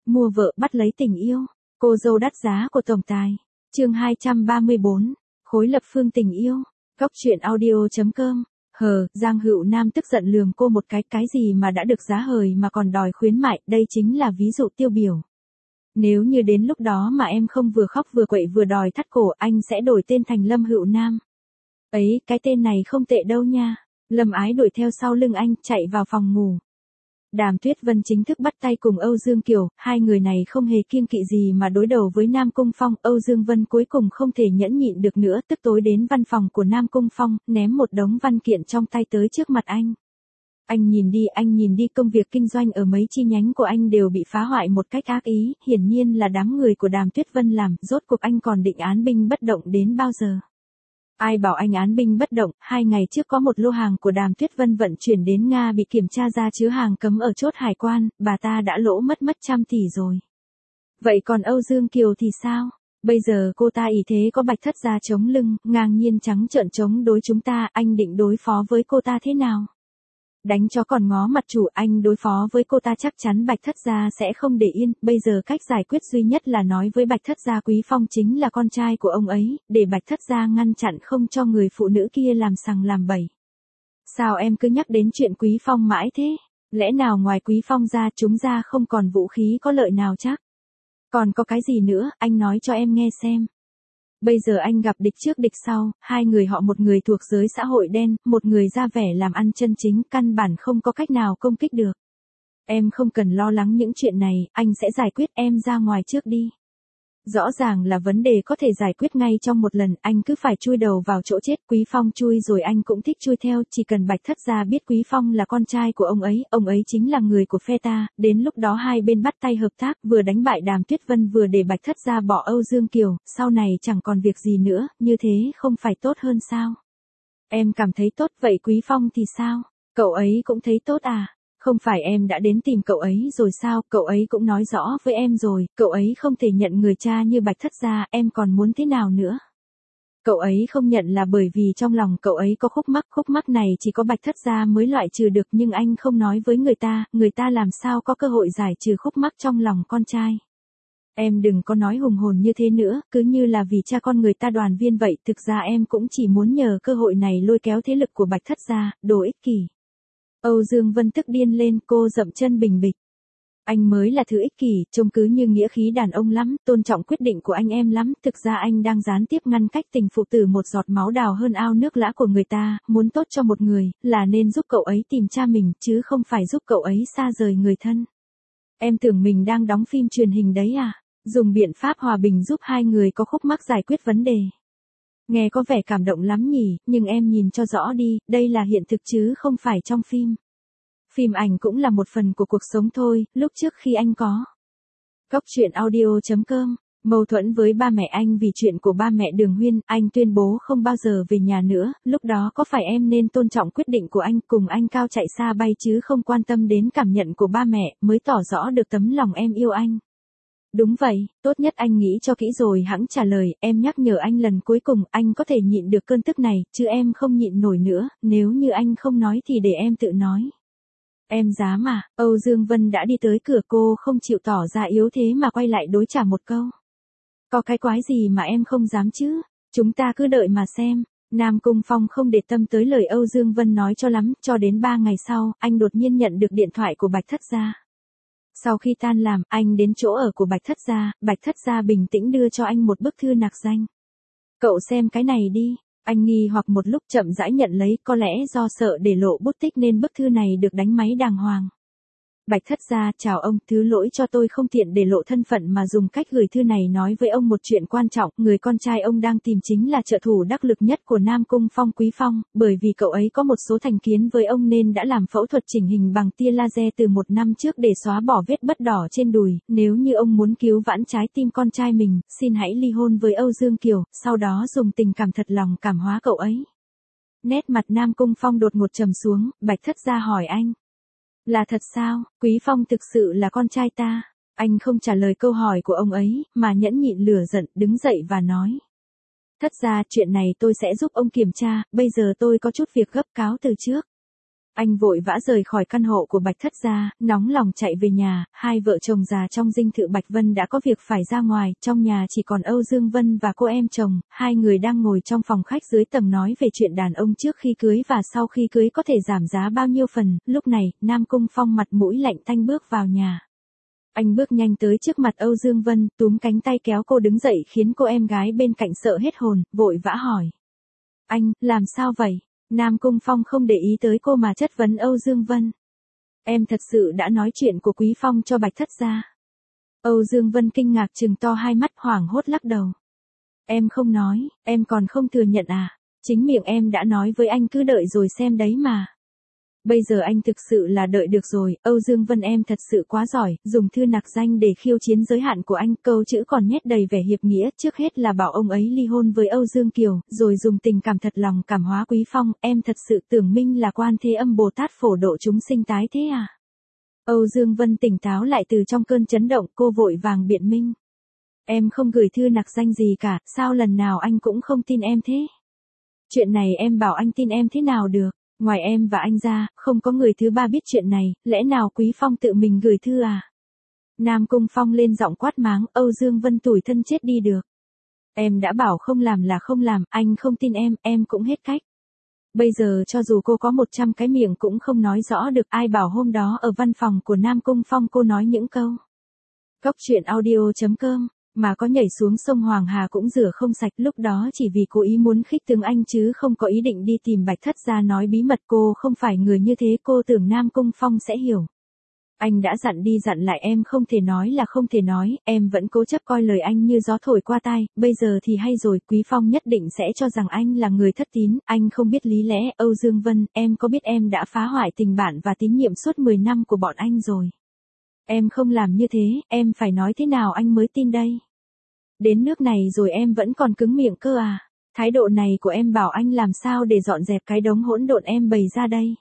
mua vợ bắt lấy tình yêu. Cô dâu đắt giá của tổng tài. Chương 234. Khối lập phương tình yêu. Góc truyện audio.com. Giang Hữu Nam tức giận lườm cô một cái gì mà đã được giá hời mà còn đòi khuyến mại, đây chính là ví dụ tiêu biểu. Nếu như đến lúc đó mà em không vừa khóc vừa quậy vừa đòi thắt cổ, anh sẽ đổi tên thành Lâm Hữu Nam. Ấy, cái tên này không tệ đâu nha. Lâm Ái đuổi theo sau lưng anh, chạy vào phòng ngủ. Đàm Tuyết Vân chính thức bắt tay cùng Âu Dương Kiều, hai người này không hề kiêng kỵ gì mà đối đầu với Nam Cung Phong. Âu Dương Vân cuối cùng không thể nhẫn nhịn được nữa, tức tối đến văn phòng của Nam Cung Phong, ném một đống văn kiện trong tay tới trước mặt anh. Anh nhìn đi, công việc kinh doanh ở mấy chi nhánh của anh đều bị phá hoại một cách ác ý, hiển nhiên là đám người của Đàm Tuyết Vân làm, rốt cuộc anh còn định án binh bất động đến bao giờ? Ai bảo anh án binh bất động, 2 ngày trước có một lô hàng của Đàm Tuyết Vân vận chuyển đến Nga bị kiểm tra ra chứa hàng cấm ở chốt hải quan, bà ta đã lỗ mất 100 tỷ rồi. Vậy còn Âu Dương Kiều thì sao? Bây giờ cô ta ý thế có Bạch Thất gia chống lưng, ngang nhiên trắng trợn chống đối chúng ta, anh định đối phó với cô ta thế nào? Đánh chó còn ngó mặt chủ, anh đối phó với cô ta chắc chắn Bạch Thất gia sẽ không để yên, bây giờ cách giải quyết duy nhất là nói với Bạch Thất gia Quý Phong chính là con trai của ông ấy, để Bạch Thất gia ngăn chặn không cho người phụ nữ kia làm sằng làm bậy. Sao em cứ nhắc đến chuyện Quý Phong mãi thế? Lẽ nào ngoài Quý Phong ra chúng ta không còn vũ khí có lợi nào chắc? Còn có cái gì nữa, anh nói cho em nghe xem. Bây giờ anh gặp địch trước địch sau, hai người họ, một người thuộc giới xã hội đen, một người ra vẻ làm ăn chân chính, căn bản không có cách nào công kích được. Em không cần lo lắng những chuyện này, anh sẽ giải quyết, em ra ngoài trước đi. Rõ ràng là vấn đề có thể giải quyết ngay trong một lần, anh cứ phải chui đầu vào chỗ chết. Quý Phong chui rồi anh cũng thích chui theo, chỉ cần Bạch Thất gia biết Quý Phong là con trai của ông ấy chính là người của phe ta, đến lúc đó hai bên bắt tay hợp tác, vừa đánh bại Đàm Tuyết Vân vừa để Bạch Thất gia bỏ Âu Dương Kiều, sau này chẳng còn việc gì nữa, như thế không phải tốt hơn sao? Em cảm thấy tốt, vậy Quý Phong thì sao? Cậu ấy cũng thấy tốt à? Không phải em đã đến tìm cậu ấy rồi sao, cậu ấy cũng nói rõ với em rồi, cậu ấy không thể nhận người cha như Bạch Thất gia, em còn muốn thế nào nữa? Cậu ấy không nhận là bởi vì trong lòng cậu ấy có khúc mắc này chỉ có Bạch Thất gia mới loại trừ được, nhưng anh không nói với người ta làm sao có cơ hội giải trừ khúc mắc trong lòng con trai. Em đừng có nói hùng hồn như thế nữa, cứ như là vì cha con người ta đoàn viên vậy, thực ra em cũng chỉ muốn nhờ cơ hội này lôi kéo thế lực của Bạch Thất gia, đồ ích kỷ. Âu Dương Vân tức điên lên, cô dậm chân bình bịch. Anh mới là thứ ích kỷ, trông cứ như nghĩa khí đàn ông lắm, tôn trọng quyết định của anh em lắm, thực ra anh đang gián tiếp ngăn cách tình phụ tử một giọt máu đào hơn ao nước lã của người ta, muốn tốt cho một người, là nên giúp cậu ấy tìm cha mình, chứ không phải giúp cậu ấy xa rời người thân. Em tưởng mình đang đóng phim truyền hình đấy à? Dùng biện pháp hòa bình giúp hai người có khúc mắc giải quyết vấn đề. Nghe có vẻ cảm động lắm nhỉ, nhưng em nhìn cho rõ đi, đây là hiện thực chứ không phải trong phim. Phim ảnh cũng là một phần của cuộc sống thôi, lúc trước khi anh có. Góc truyện audio.com, mâu thuẫn với ba mẹ anh vì chuyện của ba mẹ Đường Huyên, anh tuyên bố không bao giờ về nhà nữa, lúc đó có phải em nên tôn trọng quyết định của anh, cùng anh cao chạy xa bay chứ không quan tâm đến cảm nhận của ba mẹ, mới tỏ rõ được tấm lòng em yêu anh. Đúng vậy, tốt nhất anh nghĩ cho kỹ rồi hẵng trả lời, em nhắc nhở anh lần cuối cùng, anh có thể nhịn được cơn tức này, chứ em không nhịn nổi nữa, nếu như anh không nói thì để em tự nói. Em dám à? Âu Dương Vân đã đi tới cửa, cô không chịu tỏ ra yếu thế mà quay lại đối trả một câu. Có cái quái gì mà em không dám chứ? Chúng ta cứ đợi mà xem. Nam Cung Phong không để tâm tới lời Âu Dương Vân nói cho lắm, cho đến 3 ngày sau, anh đột nhiên nhận được điện thoại của Bạch Thất gia. Sau khi tan làm, anh đến chỗ ở của Bạch Thất gia bình tĩnh đưa cho anh một bức thư nạc danh. Cậu xem cái này đi. Anh nghi hoặc một lúc chậm rãi nhận lấy, có lẽ do sợ để lộ bút tích nên bức thư này được đánh máy đàng hoàng. Bạch Thất gia, chào ông, thứ lỗi cho tôi không tiện để lộ thân phận mà dùng cách gửi thư này nói với ông một chuyện quan trọng, người con trai ông đang tìm chính là trợ thủ đắc lực nhất của Nam Cung Phong, Quý Phong, bởi vì cậu ấy có một số thành kiến với ông nên đã làm phẫu thuật chỉnh hình bằng tia laser từ 1 năm trước để xóa bỏ vết bất đỏ trên đùi, nếu như ông muốn cứu vãn trái tim con trai mình, xin hãy ly hôn với Âu Dương Kiều, sau đó dùng tình cảm thật lòng cảm hóa cậu ấy. Nét mặt Nam Cung Phong đột ngột trầm xuống, Bạch Thất gia hỏi anh. Là thật sao, Quý Phong thực sự là con trai ta? Anh không trả lời câu hỏi của ông ấy, mà nhẫn nhịn lửa giận, đứng dậy và nói. Thất gia, chuyện này tôi sẽ giúp ông kiểm tra, bây giờ tôi có chút việc gấp, cáo từ trước. Anh vội vã rời khỏi căn hộ của Bạch Thất gia, nóng lòng chạy về nhà, hai vợ chồng già trong dinh thự Bạch Vân đã có việc phải ra ngoài, trong nhà chỉ còn Âu Dương Vân và cô em chồng, hai người đang ngồi trong phòng khách dưới tầng nói về chuyện đàn ông trước khi cưới và sau khi cưới có thể giảm giá bao nhiêu phần, lúc này, Nam Cung Phong mặt mũi lạnh tanh bước vào nhà. Anh bước nhanh tới trước mặt Âu Dương Vân, túm cánh tay kéo cô đứng dậy khiến cô em gái bên cạnh sợ hết hồn, vội vã hỏi. Anh, làm sao vậy? Nam Cung Phong không để ý tới cô mà chất vấn Âu Dương Vân. Em thật sự đã nói chuyện của Quý Phong cho Bạch Thất gia. Âu Dương Vân kinh ngạc trừng to hai mắt hoảng hốt lắc đầu. Em không nói, em còn không thừa nhận à? Chính miệng em đã nói với anh cứ đợi rồi xem đấy mà. Bây giờ anh thực sự là đợi được rồi, Âu Dương Vân em thật sự quá giỏi, dùng thư nặc danh để khiêu chiến giới hạn của anh, câu chữ còn nhét đầy vẻ hiệp nghĩa, trước hết là bảo ông ấy ly hôn với Âu Dương Kiều, rồi dùng tình cảm thật lòng cảm hóa Quý Phong, em thật sự tưởng Minh là Quan Thế Âm Bồ Tát phổ độ chúng sinh tái thế à? Âu Dương Vân tỉnh táo lại từ trong cơn chấn động, cô vội vàng biện minh. Em không gửi thư nặc danh gì cả, sao lần nào anh cũng không tin em thế? Chuyện này em bảo anh tin em thế nào được? Ngoài em và anh ra, không có người thứ ba biết chuyện này, lẽ nào Quý Phong tự mình gửi thư à? Nam Cung Phong lên giọng quát máng, Âu Dương Vân tủi thân chết đi được. Em đã bảo không làm là không làm, anh không tin em cũng hết cách. Bây giờ cho dù cô có 100 cái miệng cũng không nói rõ được, ai bảo hôm đó ở văn phòng của Nam Cung Phong cô nói những câu. Góc truyện audio.com Mà có nhảy xuống sông Hoàng Hà cũng rửa không sạch, lúc đó chỉ vì cố ý muốn khích tướng anh chứ không có ý định đi tìm Bạch Thất gia nói bí mật, cô không phải người như thế, cô tưởng Nam Cung Phong sẽ hiểu. Anh đã dặn đi dặn lại em không thể nói là không thể nói, em vẫn cố chấp coi lời anh như gió thổi qua tai, bây giờ thì hay rồi, Quý Phong nhất định sẽ cho rằng anh là người thất tín, anh không biết lý lẽ, Âu Dương Vân, em có biết em đã phá hoại tình bạn và tín nhiệm suốt 10 năm của bọn anh rồi. Em không làm như thế, em phải nói thế nào anh mới tin đây? Đến nước này rồi em vẫn còn cứng miệng cơ à? Thái độ này của em bảo anh làm sao để dọn dẹp cái đống hỗn độn em bày ra đây?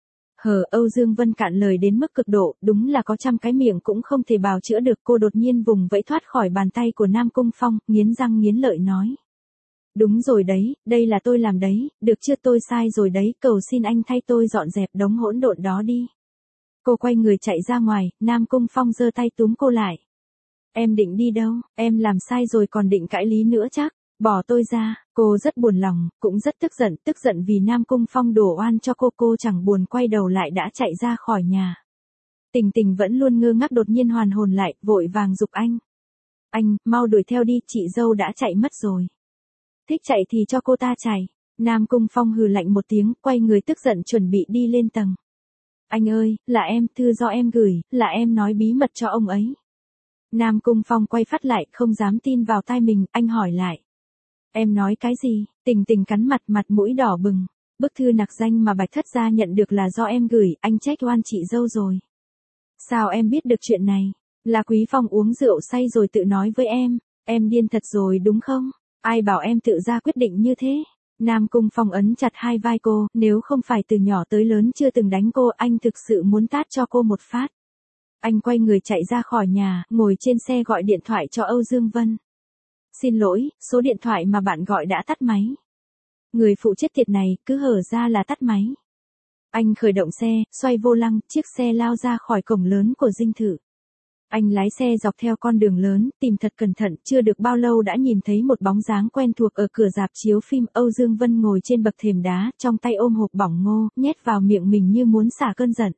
Âu Dương Vân cạn lời đến mức cực độ, đúng là có 100 cái miệng cũng không thể bào chữa được, cô đột nhiên vùng vẫy thoát khỏi bàn tay của Nam Cung Phong, nghiến răng nghiến lợi nói. Đúng rồi đấy, đây là tôi làm đấy, được chưa, tôi sai rồi đấy, cầu xin anh thay tôi dọn dẹp đống hỗn độn đó đi. Cô quay người chạy ra ngoài, Nam Cung Phong giơ tay túm cô lại. Em định đi đâu, em làm sai rồi còn định cãi lý nữa chắc, bỏ tôi ra, cô rất buồn lòng, cũng rất tức giận vì Nam Cung Phong đổ oan cho cô chẳng buồn quay đầu lại đã chạy ra khỏi nhà. Tình Tình vẫn luôn ngơ ngác đột nhiên hoàn hồn lại, vội vàng giục anh. Anh, mau đuổi theo đi, chị dâu đã chạy mất rồi. Thích chạy thì cho cô ta chạy. Nam Cung Phong hừ lạnh một tiếng, quay người tức giận chuẩn bị đi lên tầng. Anh ơi, là em, thư do em gửi, là em nói bí mật cho ông ấy. Nam Cung Phong quay phát lại, không dám tin vào tai mình, anh hỏi lại. Em nói cái gì? Tình Tình cắn mặt mũi đỏ bừng. Bức thư nặc danh mà Bạch Thất gia nhận được là do em gửi, anh trách oan chị dâu rồi. Sao em biết được chuyện này? Là Quý Phong uống rượu say rồi tự nói với em điên thật rồi đúng không? Ai bảo em tự ra quyết định như thế? Nam Cung Phong ấn chặt hai vai cô, nếu không phải từ nhỏ tới lớn chưa từng đánh cô, anh thực sự muốn tát cho cô một phát. Anh quay người chạy ra khỏi nhà, ngồi trên xe gọi điện thoại cho Âu Dương Vân. Xin lỗi, số điện thoại mà bạn gọi đã tắt máy. Người phụ chết tiệt này, cứ hở ra là tắt máy. Anh khởi động xe, xoay vô lăng, chiếc xe lao ra khỏi cổng lớn của dinh thự. Anh lái xe dọc theo con đường lớn, tìm thật cẩn thận, chưa được bao lâu đã nhìn thấy một bóng dáng quen thuộc ở cửa rạp chiếu phim. Âu Dương Vân ngồi trên bậc thềm đá, trong tay ôm hộp bỏng ngô, nhét vào miệng mình như muốn xả cơn giận.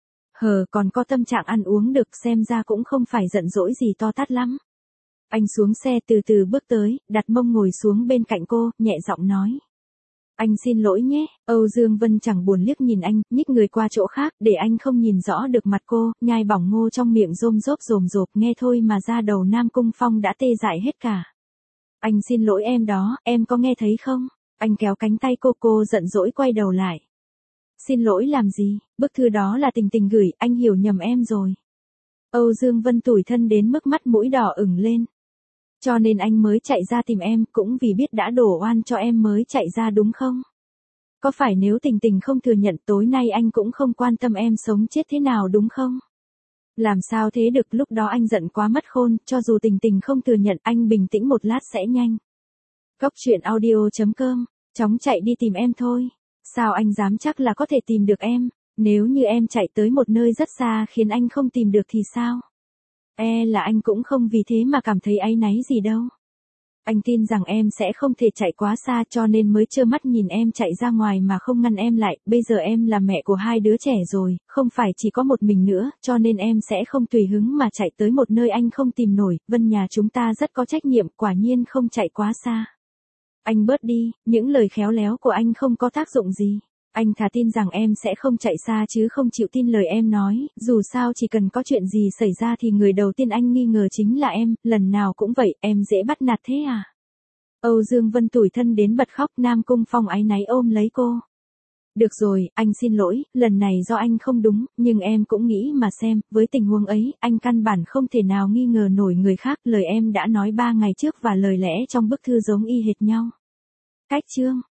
Còn có tâm trạng ăn uống được, xem ra cũng không phải giận dỗi gì to tát lắm. Anh xuống xe từ từ bước tới, đặt mông ngồi xuống bên cạnh cô, nhẹ giọng nói. Anh xin lỗi nhé, Âu Dương Vân chẳng buồn liếc nhìn anh, nhích người qua chỗ khác, để anh không nhìn rõ được mặt cô, nhai bỏng ngô trong miệng rôm rộp, nghe thôi mà da đầu Nam Cung Phong đã tê dại hết cả. Anh xin lỗi em đó, em có nghe thấy không? Anh kéo cánh tay cô giận dỗi quay đầu lại. Xin lỗi làm gì, bức thư đó là Tình Tình gửi, anh hiểu nhầm em rồi. Âu Dương Vân tủi thân đến mức mắt mũi đỏ ửng lên. Cho nên anh mới chạy ra tìm em, cũng vì biết đã đổ oan cho em mới chạy ra đúng không? Có phải nếu Tình Tình không thừa nhận tối nay anh cũng không quan tâm em sống chết thế nào đúng không? Làm sao thế được, lúc đó anh giận quá mất khôn, cho dù Tình Tình không thừa nhận anh bình tĩnh một lát sẽ nhanh. Góc truyện audio.com, chóng chạy đi tìm em thôi. Sao anh dám chắc là có thể tìm được em? Nếu như em chạy tới một nơi rất xa khiến anh không tìm được thì sao? Là anh cũng không vì thế mà cảm thấy áy náy gì đâu. Anh tin rằng em sẽ không thể chạy quá xa cho nên mới trơ mắt nhìn em chạy ra ngoài mà không ngăn em lại. Bây giờ em là mẹ của 2 đứa trẻ rồi, không phải chỉ có một mình nữa, cho nên em sẽ không tùy hứng mà chạy tới một nơi anh không tìm nổi. Vân nhà chúng ta rất có trách nhiệm, quả nhiên không chạy quá xa. Anh bớt đi, những lời khéo léo của anh không có tác dụng gì. Anh thà tin rằng em sẽ không chạy xa chứ không chịu tin lời em nói, dù sao chỉ cần có chuyện gì xảy ra thì người đầu tiên anh nghi ngờ chính là em, lần nào cũng vậy, em dễ bắt nạt thế à? Âu Dương Vân tủi thân đến bật khóc, Nam Cung Phong áy náy ôm lấy cô. Được rồi, anh xin lỗi, lần này do anh không đúng, nhưng em cũng nghĩ mà xem, với tình huống ấy, anh căn bản không thể nào nghi ngờ nổi người khác, lời em đã nói 3 ngày trước và lời lẽ trong bức thư giống y hệt nhau. Cách chương